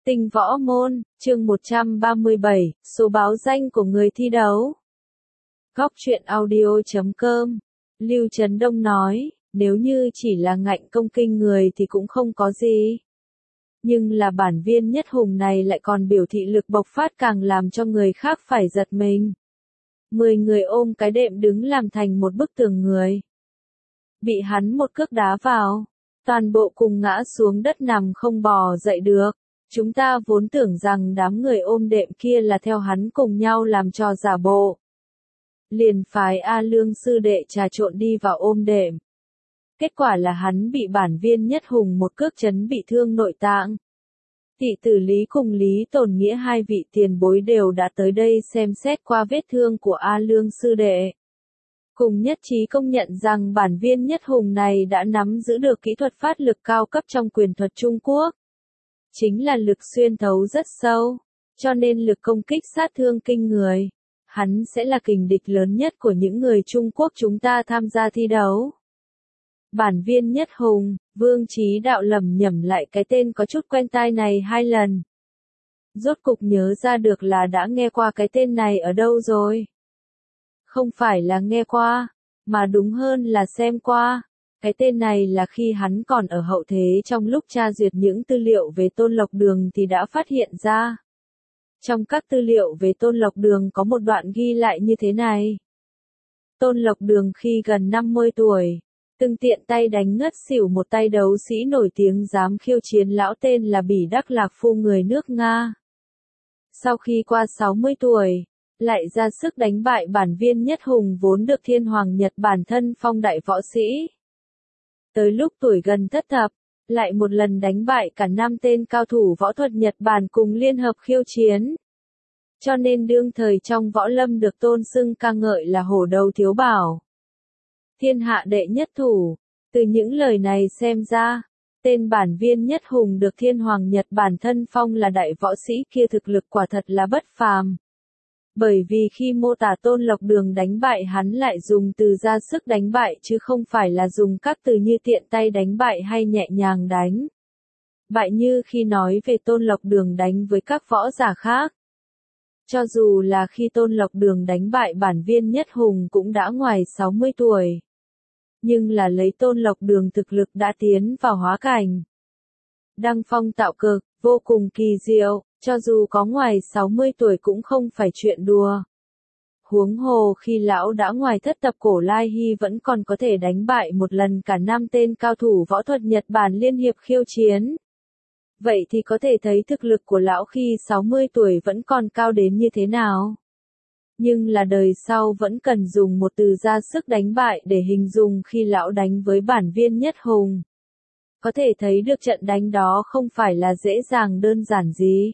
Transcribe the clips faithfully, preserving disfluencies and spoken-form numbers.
Tinh võ môn, chương một trăm ba mươi bảy, số báo danh của người thi đấu. Góc truyện audio chấm com. Lưu Trấn Đông nói, nếu như chỉ là ngạnh công kinh người thì cũng không có gì. Nhưng là bản viên Nhất Hùng này lại còn biểu thị lực bộc phát càng làm cho người khác phải giật mình. Mười người ôm cái đệm đứng làm thành một bức tường người. Bị hắn một cước đá vào, toàn bộ cùng ngã xuống đất nằm không bò dậy được. Chúng ta vốn tưởng rằng đám người ôm đệm kia là theo hắn cùng nhau làm trò giả bộ. Liền phái A Lương sư đệ trà trộn đi vào ôm đệm. Kết quả là hắn bị bản viên Nhất Hùng một cước chấn bị thương nội tạng. Thị tử Lý cùng Lý Tồn Nghĩa hai vị tiền bối đều đã tới đây xem xét qua vết thương của A Lương sư đệ. Cùng nhất trí công nhận rằng bản viên Nhất Hùng này đã nắm giữ được kỹ thuật phát lực cao cấp trong quyền thuật Trung Quốc. Chính là lực xuyên thấu rất sâu, cho nên lực công kích sát thương kinh người. Hắn sẽ là kình địch lớn nhất của những người Trung Quốc chúng ta tham gia thi đấu. Bản viên Nhất Hùng, Vương Chí Đạo lẩm nhẩm lại cái tên có chút quen tai này hai lần. Rốt cục nhớ ra được là đã nghe qua cái tên này ở đâu rồi. Không phải là nghe qua, mà đúng hơn là xem qua. Cái tên này là khi hắn còn ở hậu thế trong lúc tra duyệt những tư liệu về Tôn Lộc Đường thì đã phát hiện ra. Trong các tư liệu về Tôn Lộc Đường có một đoạn ghi lại như thế này. Tôn Lộc Đường khi gần năm mươi tuổi, từng tiện tay đánh ngất xỉu một tay đấu sĩ nổi tiếng dám khiêu chiến lão tên là Bỉ Đắc Lạc Phu người nước Nga. Sau khi qua sáu mươi tuổi, lại ra sức đánh bại bản viên Nhất Hùng vốn được Thiên Hoàng Nhật Bản thân phong đại võ sĩ. Tới lúc tuổi gần thất thập, lại một lần đánh bại cả năm tên cao thủ võ thuật Nhật Bản cùng liên hợp khiêu chiến. Cho nên đương thời trong võ lâm được tôn xưng ca ngợi là hổ đầu thiếu bảo. Thiên hạ đệ nhất thủ, từ những lời này xem ra, tên bản viên Nhất Hùng được Thiên Hoàng Nhật Bản thân phong là đại võ sĩ kia thực lực quả thật là bất phàm. Bởi vì khi mô tả Tôn Lộc Đường đánh bại hắn lại dùng từ ra sức đánh bại chứ không phải là dùng các từ như tiện tay đánh bại hay nhẹ nhàng đánh. Bại như khi nói về Tôn Lộc Đường đánh với các võ giả khác. Cho dù là khi Tôn Lộc Đường đánh bại bản viên Nhất Hùng cũng đã ngoài sáu mươi tuổi. Nhưng là lấy Tôn Lộc Đường thực lực đã tiến vào hóa cảnh. Đăng phong tạo cực, vô cùng kỳ diệu. Cho dù có ngoài sáu mươi tuổi cũng không phải chuyện đùa. Huống hồ khi lão đã ngoài thất tập Cổ Lai Hy vẫn còn có thể đánh bại một lần cả năm tên cao thủ võ thuật Nhật Bản liên hiệp khiêu chiến. Vậy thì có thể thấy thực lực của lão khi sáu mươi tuổi vẫn còn cao đến như thế nào. Nhưng là đời sau vẫn cần dùng một từ ra sức đánh bại để hình dung khi lão đánh với bản viên Nhất Hùng. Có thể thấy được trận đánh đó không phải là dễ dàng đơn giản gì.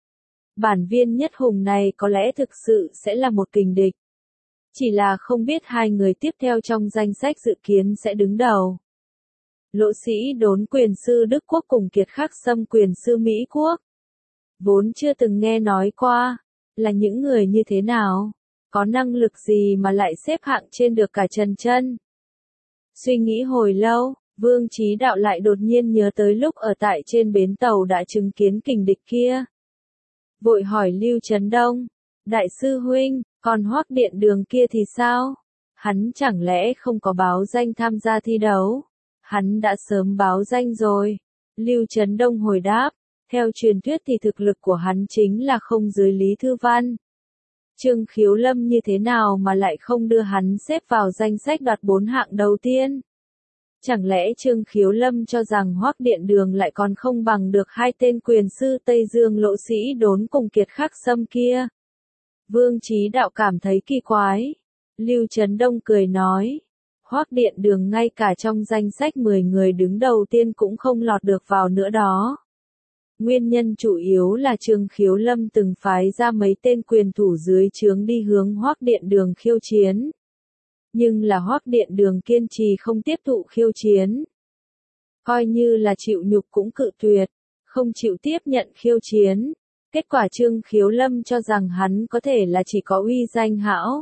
Bản viên Nhất Hùng này có lẽ thực sự sẽ là một kình địch. Chỉ là không biết hai người tiếp theo trong danh sách dự kiến sẽ đứng đầu. Lỗ Sĩ Đốn quyền sư Đức Quốc cùng Kiệt Khắc Sâm quyền sư Mỹ Quốc. Vốn chưa từng nghe nói qua, là những người như thế nào, có năng lực gì mà lại xếp hạng trên được cả Trần Chân. Suy nghĩ hồi lâu, Vương Chí Đạo lại đột nhiên nhớ tới lúc ở tại trên bến tàu đã chứng kiến kình địch kia. Vội hỏi Lưu Trấn Đông, đại sư huynh, còn Hoắc Điện Đường kia thì sao? Hắn chẳng lẽ không có báo danh tham gia thi đấu? Hắn đã sớm báo danh rồi. Lưu Trấn Đông hồi đáp, theo truyền thuyết thì thực lực của hắn chính là không dưới Lý Thư Văn. Trương Khiếu Lâm như thế nào mà lại không đưa hắn xếp vào danh sách đoạt bốn hạng đầu tiên? Chẳng lẽ Trương Khiếu Lâm cho rằng Hoắc Điện Đường lại còn không bằng được hai tên quyền sư Tây Dương Lỗ Sĩ Đốn cùng Kiệt Khắc Sâm kia? Vương Chí Đạo cảm thấy kỳ quái. Lưu Trấn Đông cười nói, Hoắc Điện Đường ngay cả trong danh sách mười người đứng đầu tiên cũng không lọt được vào nữa đó. Nguyên nhân chủ yếu là Trương Khiếu Lâm từng phái ra mấy tên quyền thủ dưới trướng đi hướng Hoắc Điện Đường khiêu chiến. Nhưng là Hoắc Điện Đường kiên trì không tiếp thụ khiêu chiến. Coi như là chịu nhục cũng cự tuyệt, không chịu tiếp nhận khiêu chiến. Kết quả Trương Khiếu Lâm cho rằng hắn có thể là chỉ có uy danh hão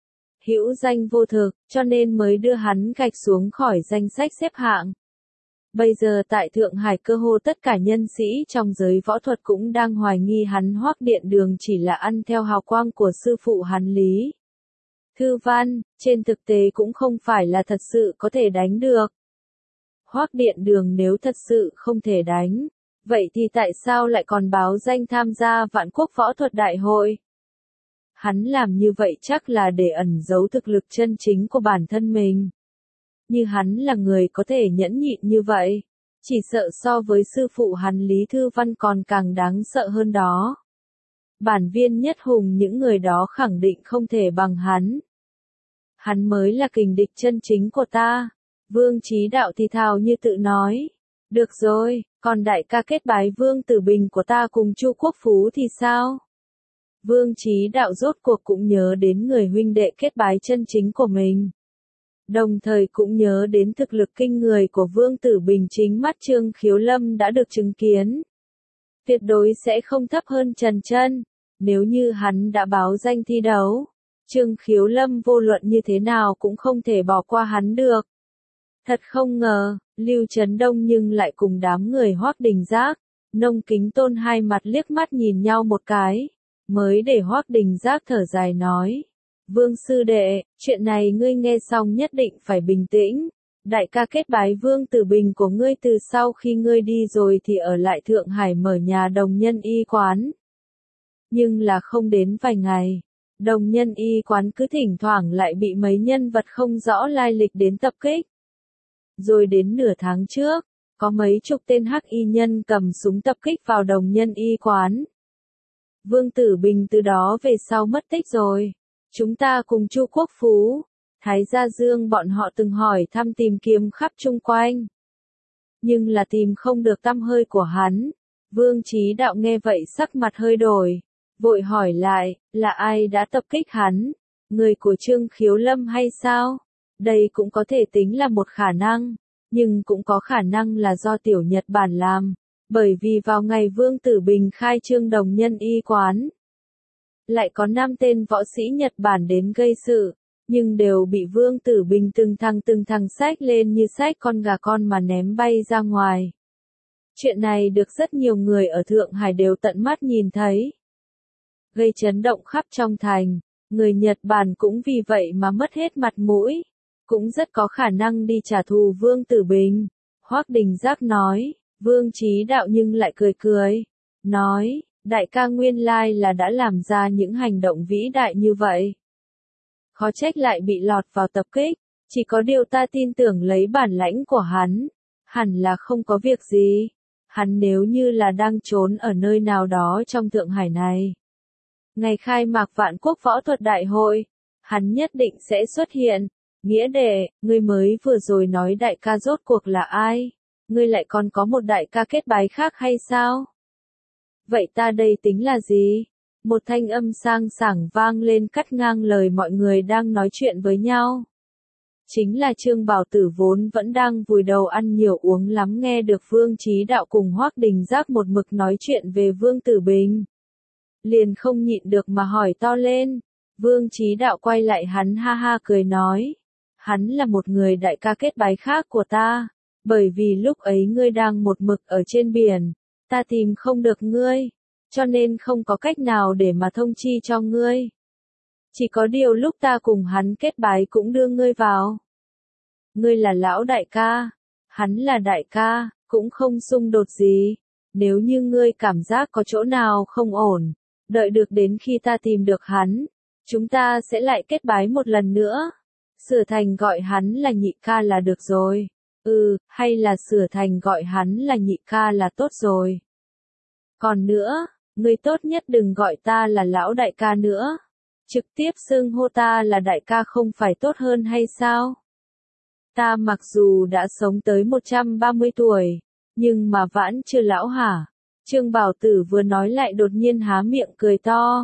hữu danh vô thực, cho nên mới đưa hắn gạch xuống khỏi danh sách xếp hạng. Bây giờ tại Thượng Hải cơ hồ tất cả nhân sĩ trong giới võ thuật cũng đang hoài nghi hắn Hoắc Điện Đường chỉ là ăn theo hào quang của sư phụ hắn Lý Thư Văn, trên thực tế cũng không phải là thật sự có thể đánh được. Hoắc Điện Đường nếu thật sự không thể đánh, vậy thì tại sao lại còn báo danh tham gia Vạn Quốc Võ thuật Đại hội? Hắn làm như vậy chắc là để ẩn giấu thực lực chân chính của bản thân mình. Như hắn là người có thể nhẫn nhịn như vậy, chỉ sợ so với sư phụ hắn Lý Thư Văn còn càng đáng sợ hơn đó. Bản viên nhất hùng những người đó khẳng định không thể bằng hắn. Hắn mới là kình địch chân chính của ta. Vương Chí Đạo thì thào như tự nói. Được rồi, còn đại ca kết bái Vương Tử Bình của ta cùng Chu Quốc Phú thì sao? Vương Chí Đạo rốt cuộc cũng nhớ đến người huynh đệ kết bái chân chính của mình. Đồng thời cũng nhớ đến thực lực kinh người của Vương Tử Bình chính mắt Trương Khiếu Lâm đã được chứng kiến. Tuyệt đối sẽ không thấp hơn Trần Chân. Nếu như hắn đã báo danh thi đấu, Trương Khiếu Lâm vô luận như thế nào cũng không thể bỏ qua hắn được. Thật không ngờ, Lưu Trấn Đông nhưng lại cùng đám người Hoắc Đình Giác, Nông Kính Tôn hai mặt liếc mắt nhìn nhau một cái, mới để Hoắc Đình Giác thở dài nói. Vương sư đệ, chuyện này ngươi nghe xong nhất định phải bình tĩnh. Đại ca kết bái Vương Tử Bình của ngươi từ sau khi ngươi đi rồi thì ở lại Thượng Hải mở nhà đồng nhân y quán. Nhưng là không đến vài ngày, đồng nhân y quán cứ thỉnh thoảng lại bị mấy nhân vật không rõ lai lịch đến tập kích. Rồi đến nửa tháng trước, có mấy chục tên hắc y nhân cầm súng tập kích vào đồng nhân y quán. Vương Tử Bình từ đó về sau mất tích rồi. Chúng ta cùng Chu Quốc Phú, Thái Gia Dương bọn họ từng hỏi thăm tìm kiếm khắp chung quanh. Nhưng là tìm không được tăm hơi của hắn. Vương Chí Đạo nghe vậy sắc mặt hơi đổi. Vội hỏi lại, là ai đã tập kích hắn? Người của Trương Khiếu Lâm hay sao? Đây cũng có thể tính là một khả năng. Nhưng cũng có khả năng là do tiểu Nhật Bản làm. Bởi vì vào ngày Vương Tử Bình khai trương đồng nhân y quán, lại có năm tên võ sĩ Nhật Bản đến gây sự, nhưng đều bị Vương Tử Bình từng thằng từng thằng xách lên như xách con gà con mà ném bay ra ngoài. Chuyện này được rất nhiều người ở Thượng Hải đều tận mắt nhìn thấy, gây chấn động khắp trong thành. Người Nhật Bản cũng vì vậy mà mất hết mặt mũi, cũng rất có khả năng đi trả thù Vương Tử Bình. Hoắc Đình Giác nói. Vương Chí Đạo nhưng lại cười cười, nói, đại ca nguyên lai là đã làm ra những hành động vĩ đại như vậy. Khó trách lại bị lọt vào tập kích, chỉ có điều ta tin tưởng lấy bản lãnh của hắn, hẳn là không có việc gì. Hắn nếu như là đang trốn ở nơi nào đó trong Thượng Hải này, ngày khai mạc Vạn Quốc Võ thuật Đại hội, hắn nhất định sẽ xuất hiện. Nghĩa đệ, ngươi mới vừa rồi nói đại ca rốt cuộc là ai? Ngươi lại còn có một đại ca kết bái khác hay sao? Vậy ta đây tính là gì? Một thanh âm sang sảng vang lên cắt ngang lời mọi người đang nói chuyện với nhau. Chính là Trương Bảo Tử vốn vẫn đang vùi đầu ăn nhiều uống lắm nghe được Vương Chí Đạo cùng Hoắc Đình Giác một mực nói chuyện về Vương Tử Bình. Liền không nhịn được mà hỏi to lên. Vương Chí Đạo quay lại hắn ha ha cười nói. Hắn là một người đại ca kết bái khác của ta. Bởi vì lúc ấy ngươi đang một mực ở trên biển, ta tìm không được ngươi, cho nên không có cách nào để mà thông chi cho ngươi. Chỉ có điều lúc ta cùng hắn kết bái cũng đưa ngươi vào. Ngươi là lão đại ca, hắn là đại ca, cũng không xung đột gì. Nếu như ngươi cảm giác có chỗ nào không ổn, đợi được đến khi ta tìm được hắn, chúng ta sẽ lại kết bái một lần nữa. Sửa thành gọi hắn là nhị ca là được rồi. Ừ, hay là sửa thành gọi hắn là nhị ca là tốt rồi. Còn nữa, ngươi tốt nhất đừng gọi ta là lão đại ca nữa. Trực tiếp xưng hô ta là đại ca không phải tốt hơn hay sao? Ta mặc dù đã sống tới một trăm ba mươi tuổi, nhưng mà vãn chưa lão hả? Trương Bảo Tử vừa nói lại đột nhiên há miệng cười to.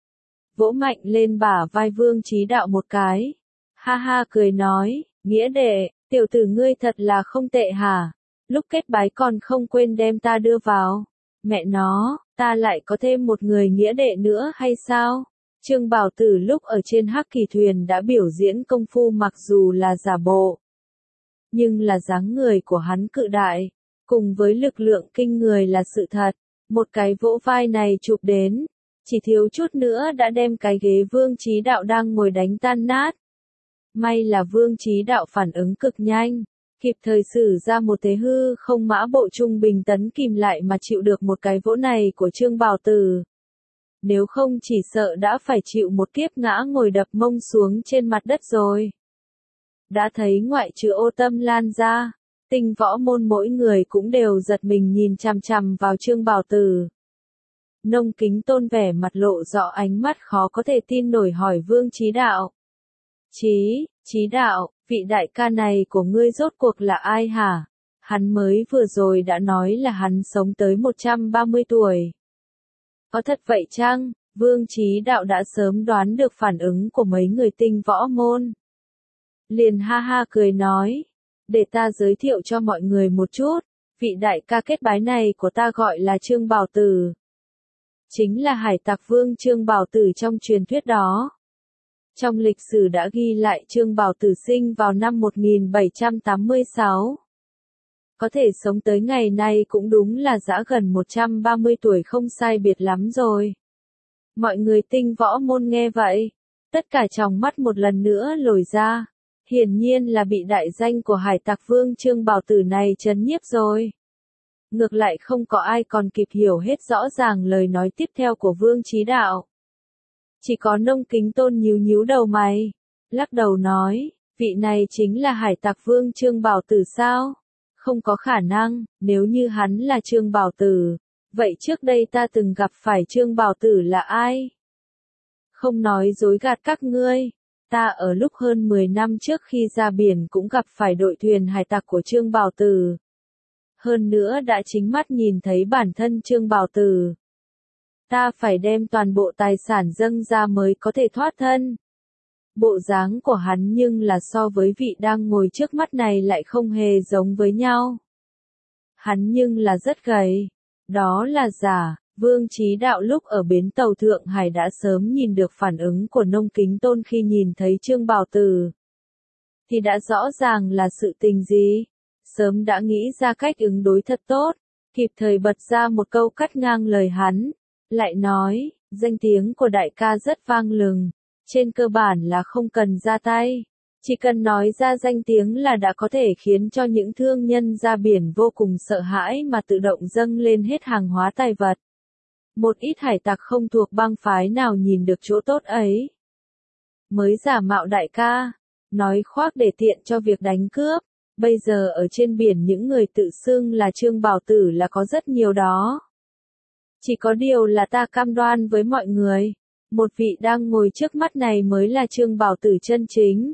Vỗ mạnh lên bả vai Vương Chí Đạo một cái. Ha ha cười nói, nghĩa đệ, tiểu tử ngươi thật là không tệ hả? Lúc kết bái còn không quên đem ta đưa vào. Mẹ nó, ta lại có thêm một người nghĩa đệ nữa hay sao? Trương Bảo Tử lúc ở trên Hắc Kỳ Thuyền đã biểu diễn công phu mặc dù là giả bộ. nhưng là dáng người của hắn cự đại, cùng với lực lượng kinh người là sự thật. Một cái vỗ vai này chụp đến, chỉ thiếu chút nữa đã đem cái ghế Vương Chí Đạo đang ngồi đánh tan nát. May là Vương Chí Đạo phản ứng cực nhanh, kịp thời sử ra một thế hư không mã bộ trung bình tấn kìm lại mà chịu được một cái vỗ này của Trương Bảo Tử. Nếu không chỉ sợ đã phải chịu một kiếp ngã ngồi đập mông xuống trên mặt đất rồi. Đã thấy ngoại trừ Ô Tâm Lan ra, Tinh Võ Môn mỗi người cũng đều giật mình nhìn chằm chằm vào Trương Bảo Tử. Nông Kính Tôn vẻ mặt lộ rõ ánh mắt khó có thể tin nổi hỏi Vương Chí Đạo. Chí, Chí Đạo, vị đại ca này của ngươi rốt cuộc là ai hả? Hắn mới vừa rồi đã nói là hắn sống tới một trăm ba mươi tuổi. Có thật vậy chăng? Vương Chí Đạo đã sớm đoán được phản ứng của mấy người Tinh Võ Môn. Liền ha ha cười nói, để ta giới thiệu cho mọi người một chút, vị đại ca kết bái này của ta gọi là Trương Bảo Tử. Chính là hải tặc vương Trương Bảo Tử trong truyền thuyết đó. Trong lịch sử đã ghi lại Trương Bảo Tử sinh vào năm một nghìn bảy trăm tám mươi sáu. Có thể sống tới ngày nay cũng đúng là dã gần một trăm ba mươi tuổi không sai biệt lắm rồi. Mọi người Tinh Võ Môn nghe vậy, tất cả tròng mắt một lần nữa lồi ra, hiển nhiên là bị đại danh của hải tặc vương Trương Bảo Tử này chấn nhiếp rồi. Ngược lại không có ai còn kịp hiểu hết rõ ràng lời nói tiếp theo của Vương Chí Đạo. Chỉ có Nông Kính Tôn nhíu nhíu đầu mày, lắc đầu nói, vị này chính là hải tặc vương Trương Bảo Tử sao? Không có khả năng, nếu như hắn là Trương Bảo Tử, vậy trước đây ta từng gặp phải Trương Bảo Tử là ai? Không nói dối gạt các ngươi, ta ở lúc hơn mười năm trước khi ra biển cũng gặp phải đội thuyền hải tặc của Trương Bảo Tử. Hơn nữa đã chính mắt nhìn thấy bản thân Trương Bảo Tử. Ta phải đem toàn bộ tài sản dâng ra mới có thể thoát thân. Bộ dáng của hắn nhưng là so với vị đang ngồi trước mắt này lại không hề giống với nhau. Hắn nhưng là rất gầy. Đó là giả. Vương Chí Đạo lúc ở bến tàu Thượng Hải đã sớm nhìn được phản ứng của Nông Kính Tôn khi nhìn thấy Trương Bảo Tử. Thì đã rõ ràng là sự tình gì. Sớm đã nghĩ ra cách ứng đối thật tốt, kịp thời bật ra một câu cắt ngang lời hắn, lại nói, danh tiếng của đại ca rất vang lừng, trên cơ bản là không cần ra tay, chỉ cần nói ra danh tiếng là đã có thể khiến cho những thương nhân ra biển vô cùng sợ hãi mà tự động dâng lên hết hàng hóa tài vật. Một ít hải tặc không thuộc bang phái nào nhìn được chỗ tốt ấy, mới giả mạo đại ca, nói khoác để tiện cho việc đánh cướp. Bây giờ ở trên biển những người tự xưng là Trương Bảo Tử là có rất nhiều đó. Chỉ có điều là ta cam đoan với mọi người, một vị đang ngồi trước mắt này mới là Trương Bảo Tử chân chính.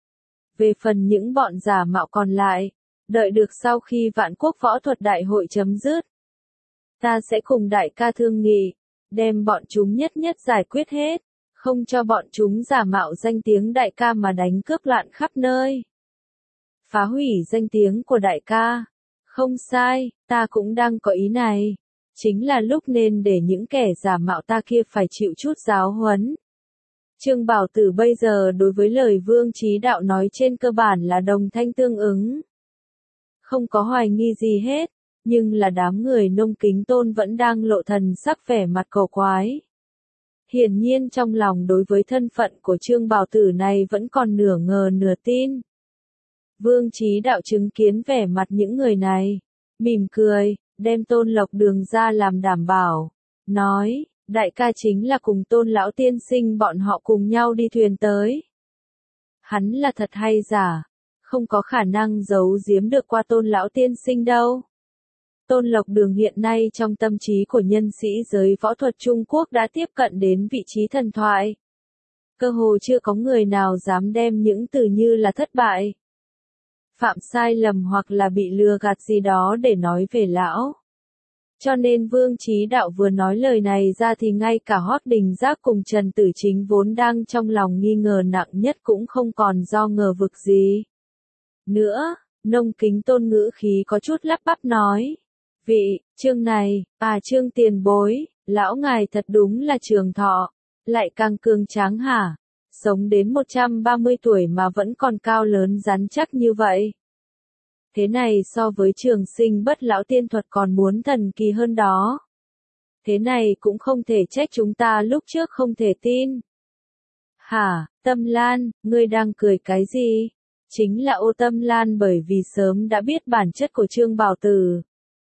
Về phần những bọn giả mạo còn lại, đợi được sau khi Vạn Quốc Võ Thuật Đại hội chấm dứt, ta sẽ cùng đại ca thương nghị, đem bọn chúng nhất nhất giải quyết hết, không cho bọn chúng giả mạo danh tiếng đại ca mà đánh cướp loạn khắp nơi. Phá hủy danh tiếng của đại ca. Không sai, ta cũng đang có ý này. Chính là lúc nên để những kẻ giả mạo ta kia phải chịu chút giáo huấn. Trương Bảo Tử bây giờ đối với lời Vương Chí Đạo nói trên cơ bản là đồng thanh tương ứng. Không có hoài nghi gì hết, nhưng là đám người Nông Kính Tôn vẫn đang lộ thần sắc vẻ mặt cổ quái. Hiển nhiên trong lòng đối với thân phận của Trương Bảo Tử này vẫn còn nửa ngờ nửa tin. Vương Chí Đạo chứng kiến vẻ mặt những người này, mỉm cười, đem Tôn Lộc Đường ra làm đảm bảo, nói, đại ca chính là cùng Tôn lão tiên sinh bọn họ cùng nhau đi thuyền tới. Hắn là thật hay giả, không có khả năng giấu giếm được qua Tôn lão tiên sinh đâu. Tôn Lộc Đường hiện nay trong tâm trí của nhân sĩ giới võ thuật Trung Quốc đã tiếp cận đến vị trí thần thoại. Cơ hồ chưa có người nào dám đem những từ như là thất bại, phạm sai lầm hoặc là bị lừa gạt gì đó để nói về lão. Cho nên Vương Chí Đạo vừa nói lời này ra thì ngay cả Hoắc Đình Giác cùng Trần Tử Chính vốn đang trong lòng nghi ngờ nặng nhất cũng không còn do ngờ vực gì. Nữa, Nông Kính Tôn ngữ khí có chút lắp bắp nói. Vị, Trương này, à Trương tiền bối, lão ngài thật đúng là trường thọ, lại càng cường tráng hả? Sống đến một trăm ba mươi tuổi mà vẫn còn cao lớn rắn chắc như vậy. Thế này so với trường sinh bất lão tiên thuật còn muốn thần kỳ hơn đó. Thế này cũng không thể trách chúng ta lúc trước không thể tin. Hả, Tâm Lan, ngươi đang cười cái gì? Chính là Ô Tâm Lan bởi vì sớm đã biết bản chất của Trương Bảo Tử.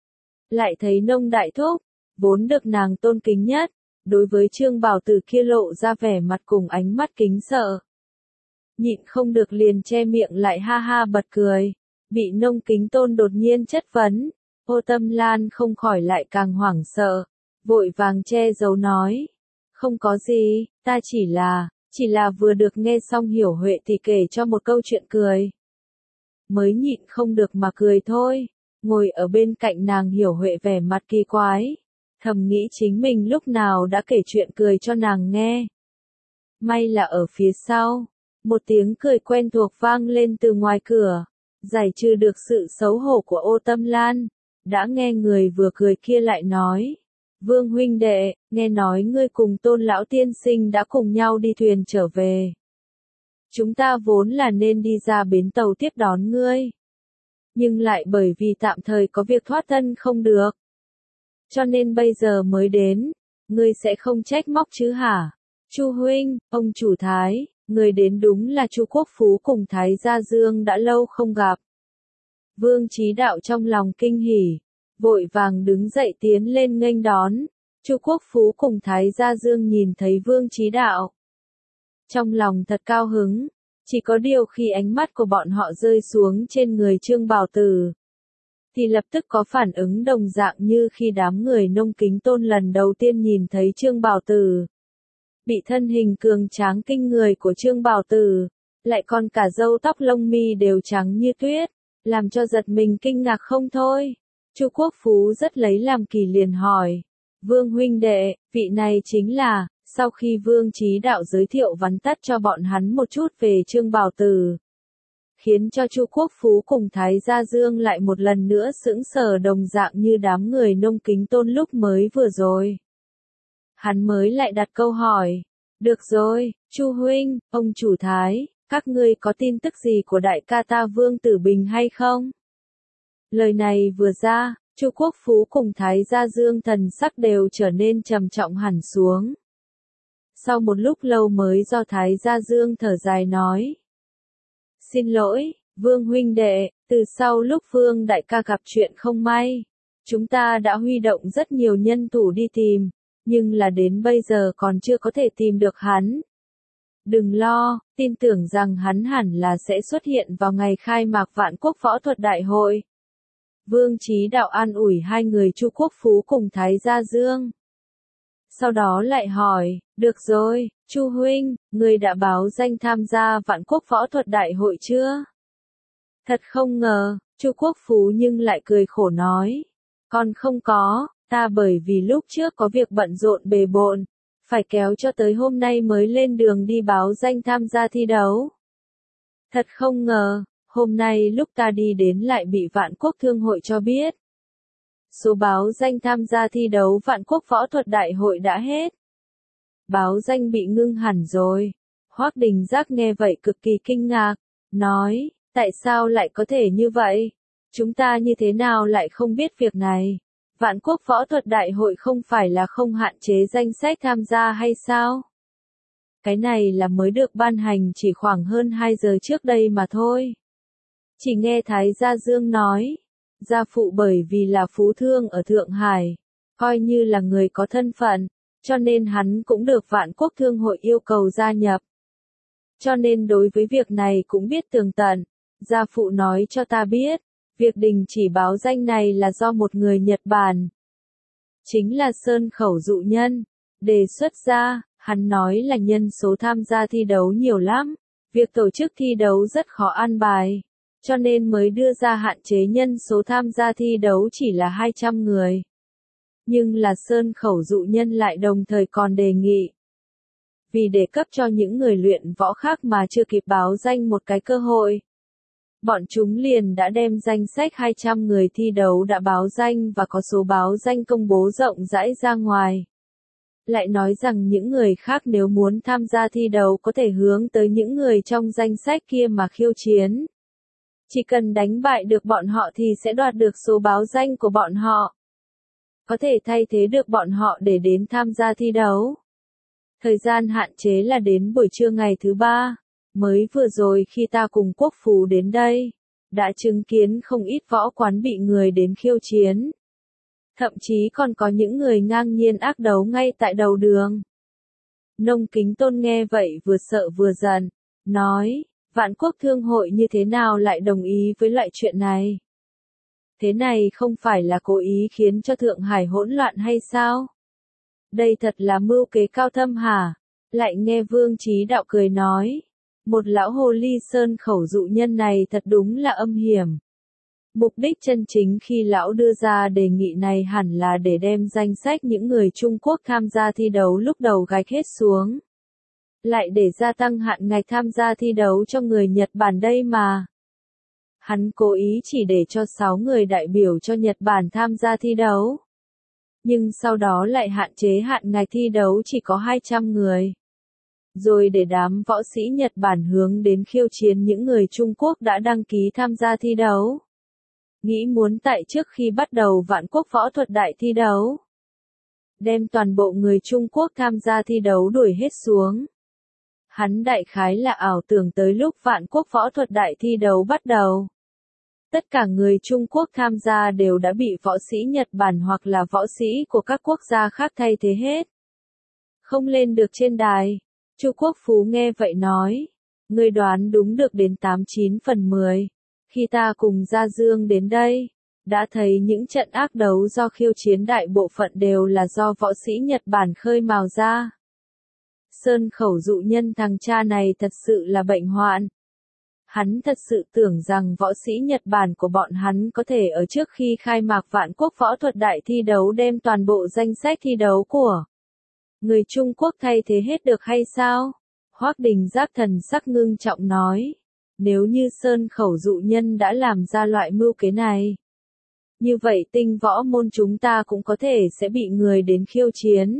Lại thấy Nông Đại Thúc, vốn được nàng tôn kính nhất, đối với Trương Bảo Tử kia lộ ra vẻ mặt cùng ánh mắt kính sợ. Nhịn không được liền che miệng lại ha ha bật cười, bị Nông Kính Tôn đột nhiên chất vấn, Ô Tâm Lan không khỏi lại càng hoảng sợ, vội vàng che giấu nói, không có gì, ta chỉ là, chỉ là vừa được nghe xong Hiểu Huệ thì kể cho một câu chuyện cười. Mới nhịn không được mà cười thôi, ngồi ở bên cạnh nàng Hiểu Huệ vẻ mặt kỳ quái, thầm nghĩ chính mình lúc nào đã kể chuyện cười cho nàng nghe. May là ở phía sau, một tiếng cười quen thuộc vang lên từ ngoài cửa, giải trừ được sự xấu hổ của Ô Tâm Lan, đã nghe người vừa cười kia lại nói. Vương huynh đệ, nghe nói ngươi cùng Tôn lão tiên sinh đã cùng nhau đi thuyền trở về. Chúng ta vốn là nên đi ra bến tàu tiếp đón ngươi. Nhưng lại bởi vì tạm thời có việc thoát thân không được. Cho nên bây giờ mới đến, ngươi sẽ không trách móc chứ hả? Chu huynh, ông chủ Thái, người đến đúng là Chu Quốc Phú cùng Thái Gia Dương đã lâu không gặp. Vương Chí Đạo trong lòng kinh hỉ, vội vàng đứng dậy tiến lên nghênh đón. Chu Quốc Phú cùng Thái Gia Dương nhìn thấy Vương Chí Đạo, trong lòng thật cao hứng, chỉ có điều khi ánh mắt của bọn họ rơi xuống trên người Trương Bảo Tử, thì lập tức có phản ứng đồng dạng như khi đám người Nông Kính Tôn lần đầu tiên nhìn thấy Trương Bảo Tử. Bị thân hình cường tráng kinh người của Trương Bảo Tử, lại còn cả râu tóc lông mi đều trắng như tuyết, làm cho giật mình kinh ngạc không thôi. Chu Quốc Phú rất lấy làm kỳ liền hỏi, Vương huynh đệ, vị này chính là, sau khi Vương Chí Đạo giới thiệu vắn tắt cho bọn hắn một chút về Trương Bảo Tử, khiến cho Chu Quốc Phú cùng Thái Gia Dương lại một lần nữa sững sờ đồng dạng như đám người Nông Kính Tôn lúc mới vừa rồi. Hắn mới lại đặt câu hỏi, được rồi, Chu huynh, ông chủ Thái, các ngươi có tin tức gì của đại ca ta Vương Tử Bình hay không? Lời này vừa ra, Chu Quốc Phú cùng Thái Gia Dương thần sắc đều trở nên trầm trọng hẳn xuống. Sau một lúc lâu mới do Thái Gia Dương thở dài nói. Xin lỗi, Vương huynh đệ, từ sau lúc Vương đại ca gặp chuyện không may, chúng ta đã huy động rất nhiều nhân thủ đi tìm, nhưng là đến bây giờ còn chưa có thể tìm được hắn. Đừng lo, tin tưởng rằng hắn hẳn là sẽ xuất hiện vào ngày khai mạc Vạn Quốc Võ thuật Đại hội. Vương Chí Đạo an ủi hai người Chu Quốc Phú cùng Thái Gia Dương. Sau đó lại hỏi, được rồi, Chu huynh, người đã báo danh tham gia Vạn Quốc Võ thuật Đại hội chưa? Thật không ngờ, Chu Quốc Phú nhưng lại cười khổ nói, còn không có, ta bởi vì lúc trước có việc bận rộn bề bộn, phải kéo cho tới hôm nay mới lên đường đi báo danh tham gia thi đấu. Thật không ngờ, hôm nay lúc ta đi đến lại bị Vạn Quốc Thương hội cho biết. Số báo danh tham gia thi đấu Vạn Quốc Võ thuật Đại hội đã hết. Báo danh bị ngưng hẳn rồi. Hoắc Đình Giác nghe vậy cực kỳ kinh ngạc, nói, tại sao lại có thể như vậy? Chúng ta như thế nào lại không biết việc này? Vạn Quốc Võ thuật Đại hội không phải là không hạn chế danh sách tham gia hay sao? Cái này là mới được ban hành chỉ khoảng hơn hai giờ trước đây mà thôi. Chỉ nghe Thái Gia Dương nói, gia phụ bởi vì là phú thương ở Thượng Hải, coi như là người có thân phận, cho nên hắn cũng được Vạn Quốc Thương hội yêu cầu gia nhập. Cho nên đối với việc này cũng biết tường tận, gia phụ nói cho ta biết, việc đình chỉ báo danh này là do một người Nhật Bản, chính là Sơn Khẩu Dụ Nhân, đề xuất ra. Hắn nói là nhân số tham gia thi đấu nhiều lắm, việc tổ chức thi đấu rất khó an bài, cho nên mới đưa ra hạn chế nhân số tham gia thi đấu chỉ là hai trăm người. Nhưng là Sơn Khẩu Dụ Nhân lại đồng thời còn đề nghị, vì để cấp cho những người luyện võ khác mà chưa kịp báo danh một cái cơ hội, bọn chúng liền đã đem danh sách hai trăm người thi đấu đã báo danh và có số báo danh công bố rộng rãi ra ngoài. Lại nói rằng những người khác nếu muốn tham gia thi đấu có thể hướng tới những người trong danh sách kia mà khiêu chiến. Chỉ cần đánh bại được bọn họ thì sẽ đoạt được số báo danh của bọn họ. Có thể thay thế được bọn họ để đến tham gia thi đấu. Thời gian hạn chế là đến buổi trưa ngày thứ ba. Mới vừa rồi khi ta cùng Quốc Phú đến đây, đã chứng kiến không ít võ quán bị người đến khiêu chiến. Thậm chí còn có những người ngang nhiên ác đấu ngay tại đầu đường. Nông Kính Tôn nghe vậy vừa sợ vừa giận, nói, Vạn Quốc Thương hội như thế nào lại đồng ý với loại chuyện này? Thế này không phải là cố ý khiến cho Thượng Hải hỗn loạn hay sao? Đây thật là mưu kế cao thâm hả? Lại nghe Vương Chí Đạo cười nói, một lão hồ ly sơn khẩu dụ nhân này thật đúng là âm hiểm. Mục đích chân chính khi lão đưa ra đề nghị này hẳn là để đem danh sách những người Trung Quốc tham gia thi đấu lúc đầu gạch hết xuống. Lại để gia tăng hạn ngạch tham gia thi đấu cho người Nhật Bản đây mà. Hắn cố ý chỉ để cho sáu người đại biểu cho Nhật Bản tham gia thi đấu. Nhưng sau đó lại hạn chế hạn ngạch thi đấu chỉ có hai trăm người. Rồi để đám võ sĩ Nhật Bản hướng đến khiêu chiến những người Trung Quốc đã đăng ký tham gia thi đấu. Nghĩ muốn tại trước khi bắt đầu Vạn Quốc võ thuật đại thi đấu. Đem toàn bộ người Trung Quốc tham gia thi đấu đuổi hết xuống. Hắn đại khái là ảo tưởng tới lúc Vạn Quốc võ thuật đại thi đấu bắt đầu. Tất cả người Trung Quốc tham gia đều đã bị võ sĩ Nhật Bản hoặc là võ sĩ của các quốc gia khác thay thế hết. Không lên được trên đài. Chu Quốc Phú nghe vậy nói. Ngươi đoán đúng được đến tám chín phần mười. Khi ta cùng Gia Dương đến đây, đã thấy những trận ác đấu do khiêu chiến đại bộ phận đều là do võ sĩ Nhật Bản khơi mào ra. Sơn khẩu dụ nhân thằng cha này thật sự là bệnh hoạn. Hắn thật sự tưởng rằng võ sĩ Nhật Bản của bọn hắn có thể ở trước khi khai mạc Vạn Quốc võ thuật đại thi đấu đem toàn bộ danh sách thi đấu của người Trung Quốc thay thế hết được hay sao? Hoắc Đình Giáp thần sắc ngưng trọng nói. Nếu như Sơn khẩu dụ nhân đã làm ra loại mưu kế này, như vậy tinh võ môn chúng ta cũng có thể sẽ bị người đến khiêu chiến.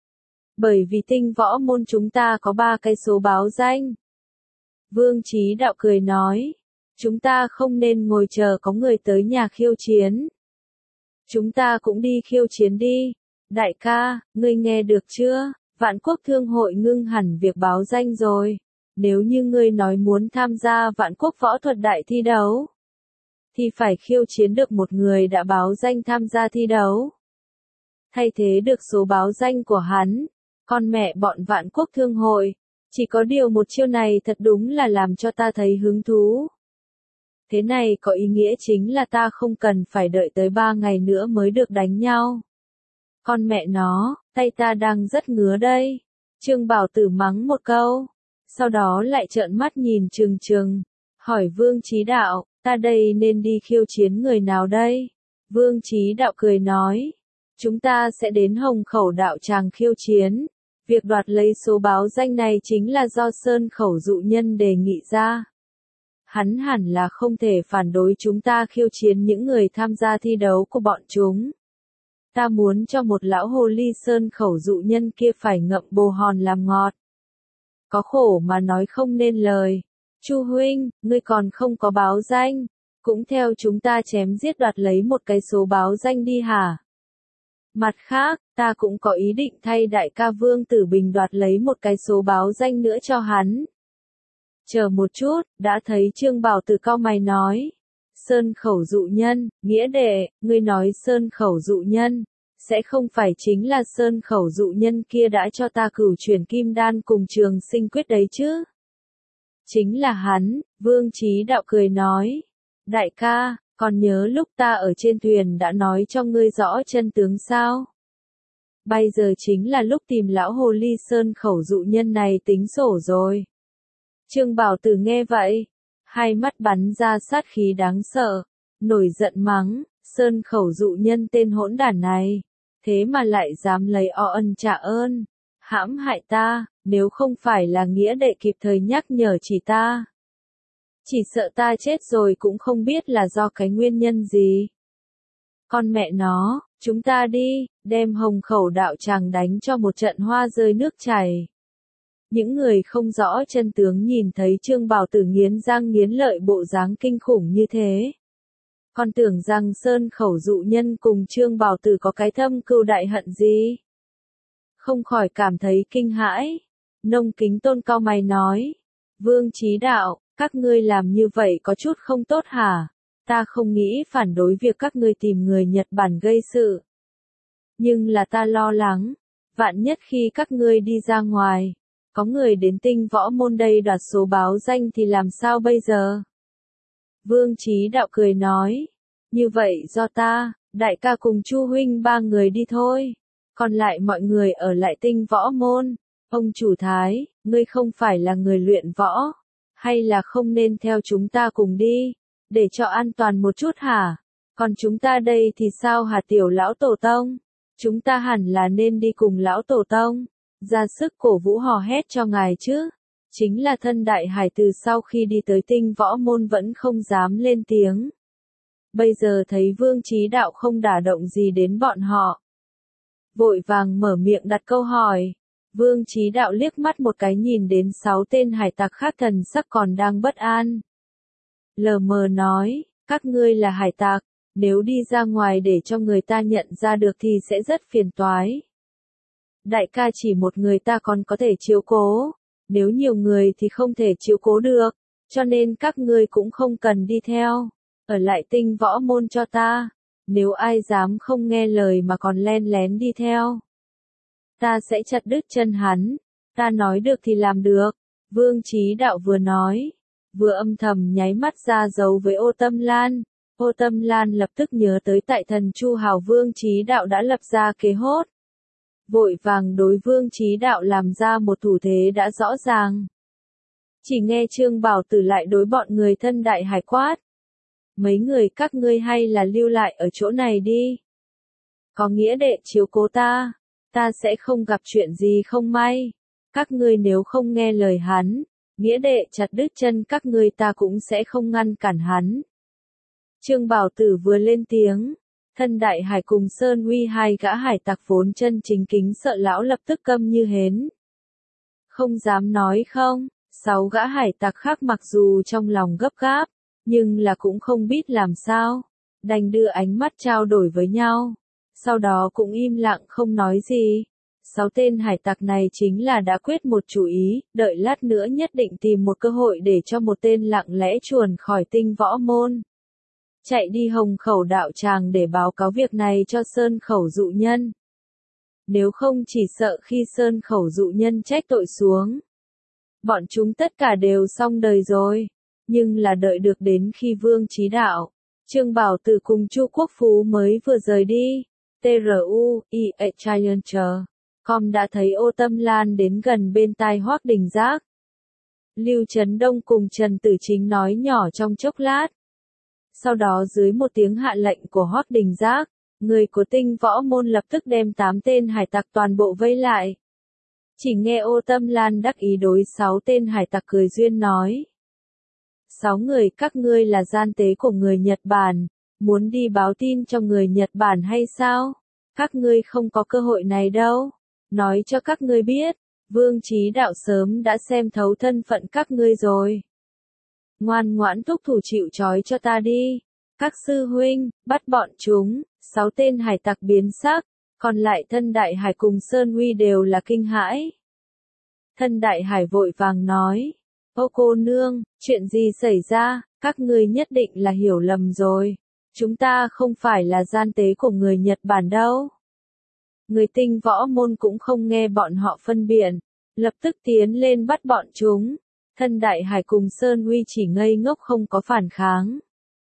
Bởi vì tinh võ môn chúng ta có ba cái số báo danh. Vương Chí Đạo cười nói, chúng ta không nên ngồi chờ có người tới nhà khiêu chiến. Chúng ta cũng đi khiêu chiến đi. Đại ca, ngươi nghe được chưa? Vạn Quốc Thương hội ngưng hẳn việc báo danh rồi. Nếu như ngươi nói muốn tham gia Vạn Quốc võ thuật đại thi đấu, thì phải khiêu chiến được một người đã báo danh tham gia thi đấu. Thay thế được số báo danh của hắn, con mẹ bọn Vạn Quốc Thương hội. Chỉ có điều một chiêu này thật đúng là làm cho ta thấy hứng thú. Thế này có ý nghĩa chính là ta không cần phải đợi tới ba ngày nữa mới được đánh nhau. Con mẹ nó, tay ta đang rất ngứa đây. Trương Bảo Tử mắng một câu. Sau đó lại trợn mắt nhìn trừng trừng. Hỏi Vương Chí Đạo, ta đây nên đi khiêu chiến người nào đây? Vương Chí Đạo cười nói. Chúng ta sẽ đến Hồng Khẩu đạo tràng khiêu chiến. Việc đoạt lấy số báo danh này chính là do Sơn khẩu dụ nhân đề nghị ra. Hắn hẳn là không thể phản đối chúng ta khiêu chiến những người tham gia thi đấu của bọn chúng. Ta muốn cho một lão hồ ly Sơn khẩu dụ nhân kia phải ngậm bồ hòn làm ngọt. Có khổ mà nói không nên lời. Chu huynh, ngươi còn không có báo danh, cũng theo chúng ta chém giết đoạt lấy một cái số báo danh đi hả? Mặt khác, ta cũng có ý định thay đại ca Vương Tử Bình đoạt lấy một cái số báo danh nữa cho hắn. Chờ một chút, đã thấy Trương Bảo Tử cau mày nói. Sơn khẩu dụ nhân, nghĩa đệ, ngươi nói Sơn khẩu dụ nhân, sẽ không phải chính là Sơn khẩu dụ nhân kia đã cho ta cửu chuyển kim đan cùng Trường Sinh quyết đấy chứ? Chính là hắn, Vương Chí Đạo cười nói. Đại ca, còn nhớ lúc ta ở trên thuyền đã nói cho ngươi rõ chân tướng sao? Bây giờ chính là lúc tìm lão hồ ly Sơn khẩu dụ nhân này tính sổ rồi. Trương Bảo Tử nghe vậy, hai mắt bắn ra sát khí đáng sợ, nổi giận mắng, Sơn khẩu dụ nhân tên hỗn đản này, thế mà lại dám lấy o ân trả ơn, hãm hại ta, nếu không phải là nghĩa đệ kịp thời nhắc nhở chỉ ta. Chỉ sợ ta chết rồi cũng không biết là do cái nguyên nhân gì. Con mẹ nó, chúng ta đi, đem Hồng Khẩu đạo tràng đánh cho một trận hoa rơi nước chảy. Những người không rõ chân tướng nhìn thấy Trương Bảo Tử nghiến răng nghiến lợi bộ dáng kinh khủng như thế. Còn tưởng rằng Sơn Khẩu dụ nhân cùng Trương Bảo Tử có cái thâm cừu đại hận gì. Không khỏi cảm thấy kinh hãi. Nông Kính Tôn cau mày nói. Vương Chí Đạo, các ngươi làm như vậy có chút không tốt hả? Ta không nghĩ phản đối việc các ngươi tìm người Nhật Bản gây sự. Nhưng là ta lo lắng. Vạn nhất khi các ngươi đi ra ngoài, có người đến Tinh Võ Môn đây đoạt số báo danh thì làm sao bây giờ? Vương Chí Đạo cười nói. Như vậy do ta, đại ca cùng Chu huynh ba người đi thôi. Còn lại mọi người ở lại Tinh Võ Môn. Ông chủ Thái, ngươi không phải là người luyện võ, hay là không nên theo chúng ta cùng đi, để cho an toàn một chút hả? Còn chúng ta đây thì sao hả tiểu lão tổ tông? Chúng ta hẳn là nên đi cùng lão tổ tông, ra sức cổ vũ hò hét cho ngài chứ. Chính là thân đại hải từ sau khi đi tới Tinh Võ Môn vẫn không dám lên tiếng. Bây giờ thấy Vương Chí Đạo không đả động gì đến bọn họ. Vội vàng mở miệng đặt câu hỏi. Vương Chí Đạo liếc mắt một cái nhìn đến sáu tên hải tặc khác thần sắc còn đang bất an. Lờ mờ nói, các ngươi là hải tặc, nếu đi ra ngoài để cho người ta nhận ra được thì sẽ rất phiền toái. Đại ca chỉ một người ta còn có thể chiếu cố, nếu nhiều người thì không thể chiếu cố được, cho nên các ngươi cũng không cần đi theo, ở lại Tinh Võ Môn cho ta, nếu ai dám không nghe lời mà còn len lén đi theo. Ta sẽ chặt đứt chân hắn, ta nói được thì làm được, Vương Chí Đạo vừa nói, vừa âm thầm nháy mắt ra dấu với Ô Tâm Lan. Ô Tâm Lan lập tức nhớ tới tại thần Chu Hào Vương Chí Đạo đã lập ra kế hốt. Vội vàng đối Vương Chí Đạo làm ra một thủ thế đã rõ ràng. Chỉ nghe Trương Bảo Tử lại đối bọn người thân đại hải quát. Mấy người các ngươi hay là lưu lại ở chỗ này đi. Có nghĩa đệ chiếu cố ta, ta sẽ không gặp chuyện gì không may. Các ngươi nếu không nghe lời hắn, nghĩa đệ chặt đứt chân các ngươi ta cũng sẽ không ngăn cản hắn. Trương Bảo Tử vừa lên tiếng, thân đại hải cùng Sơn Uy hai gã hải tặc vốn chân chính kính sợ lão lập tức câm như hến. Không dám nói không, sáu gã hải tặc khác mặc dù trong lòng gấp gáp, nhưng là cũng không biết làm sao, đành đưa ánh mắt trao đổi với nhau, sau đó cũng im lặng không nói gì. Sáu tên hải tặc này chính là đã quyết một chủ ý, đợi lát nữa nhất định tìm một cơ hội để cho một tên lặng lẽ chuồn khỏi Tinh Võ Môn. Chạy đi Hồng Khẩu đạo tràng để báo cáo việc này cho Sơn Khẩu dụ nhân. Nếu không chỉ sợ khi Sơn Khẩu dụ nhân trách tội xuống. Bọn chúng tất cả đều xong đời rồi. Nhưng là đợi được đến khi Vương Chí Đạo, Trương Bảo Tử cùng Chu Quốc Phú mới vừa rời đi. tê rờ u, i a Challenger. Com đã thấy Ô Tâm Lan đến gần bên tai Hoắc Đình Giác. Lưu Trấn Đông cùng Trần Tử Chính nói nhỏ trong chốc lát. Sau đó dưới một tiếng hạ lệnh của Hoắc Đình Giác, người của Tinh Võ Môn lập tức đem tám tên hải tặc toàn bộ vây lại. Chỉ nghe Ô Tâm Lan đắc ý đối sáu tên hải tặc cười duyên nói. Sáu người các ngươi là gian tế của người Nhật Bản, muốn đi báo tin cho người Nhật Bản hay sao? Các ngươi không có cơ hội này đâu. Nói cho các ngươi biết, Vương Chí Đạo sớm đã xem thấu thân phận các ngươi rồi. Ngoan ngoãn thúc thủ chịu trói cho ta đi. Các sư huynh, bắt bọn chúng. Sáu tên hải tặc biến sắc, còn lại thân đại hải cùng Sơn Uy đều là kinh hãi. Thân đại hải vội vàng nói. Ô cô nương, chuyện gì xảy ra, các ngươi nhất định là hiểu lầm rồi. Chúng ta không phải là gian tế của người Nhật Bản đâu. Người Tinh Võ Môn cũng không nghe bọn họ phân biện, lập tức tiến lên bắt bọn chúng. Thân đại hải cùng Sơn Uy chỉ ngây ngốc không có phản kháng.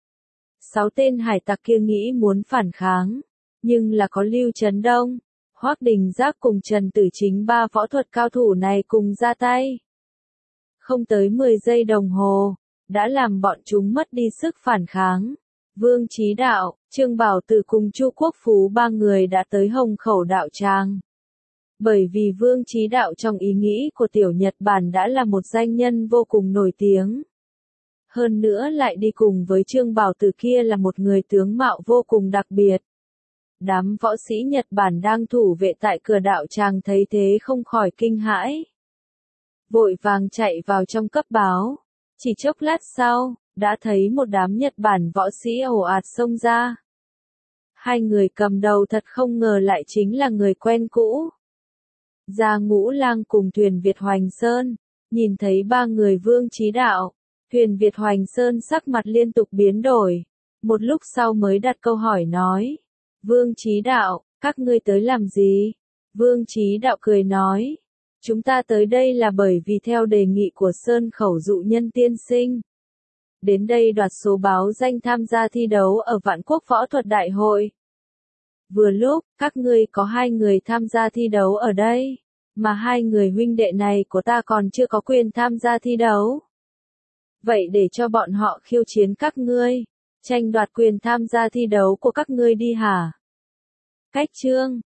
Sáu tên hải tặc kia nghĩ muốn phản kháng, nhưng là có Lưu Trấn Đông, Hoắc Đình Giác cùng Trần Tử Chính ba võ thuật cao thủ này cùng ra tay. Không tới mười giây đồng hồ, đã làm bọn chúng mất đi sức phản kháng. Vương Chí Đạo, Trương Bảo Tử cùng Chu Quốc Phú ba người đã tới Hồng Khẩu đạo tràng. Bởi vì Vương Chí Đạo trong ý nghĩ của tiểu Nhật Bản đã là một danh nhân vô cùng nổi tiếng. Hơn nữa lại đi cùng với Trương Bảo Tử kia là một người tướng mạo vô cùng đặc biệt. Đám võ sĩ Nhật Bản đang thủ vệ tại cửa đạo tràng thấy thế không khỏi kinh hãi. vội vàng chạy vào trong cấp báo. Chỉ chốc lát sau, đã thấy một đám Nhật Bản võ sĩ ồ ạt xông ra. Hai người cầm đầu thật không ngờ lại chính là người quen cũ. Gia Ngũ Lang cùng Thuyền Việt Hoành Sơn, nhìn thấy ba người Vương Chí Đạo, Thuyền Việt Hoành Sơn sắc mặt liên tục biến đổi, một lúc sau mới đặt câu hỏi nói, Vương Chí Đạo, các ngươi tới làm gì? Vương Chí Đạo cười nói, chúng ta tới đây là bởi vì theo đề nghị của Sơn Khẩu Dụ Nhân tiên sinh. Đến đây đoạt số báo danh tham gia thi đấu ở Vạn Quốc Võ thuật Đại hội. Vừa lúc, các ngươi có hai người tham gia thi đấu ở đây, mà hai người huynh đệ này của ta còn chưa có quyền tham gia thi đấu. Vậy để cho bọn họ khiêu chiến các ngươi, tranh đoạt quyền tham gia thi đấu của các ngươi đi hả? Cách chương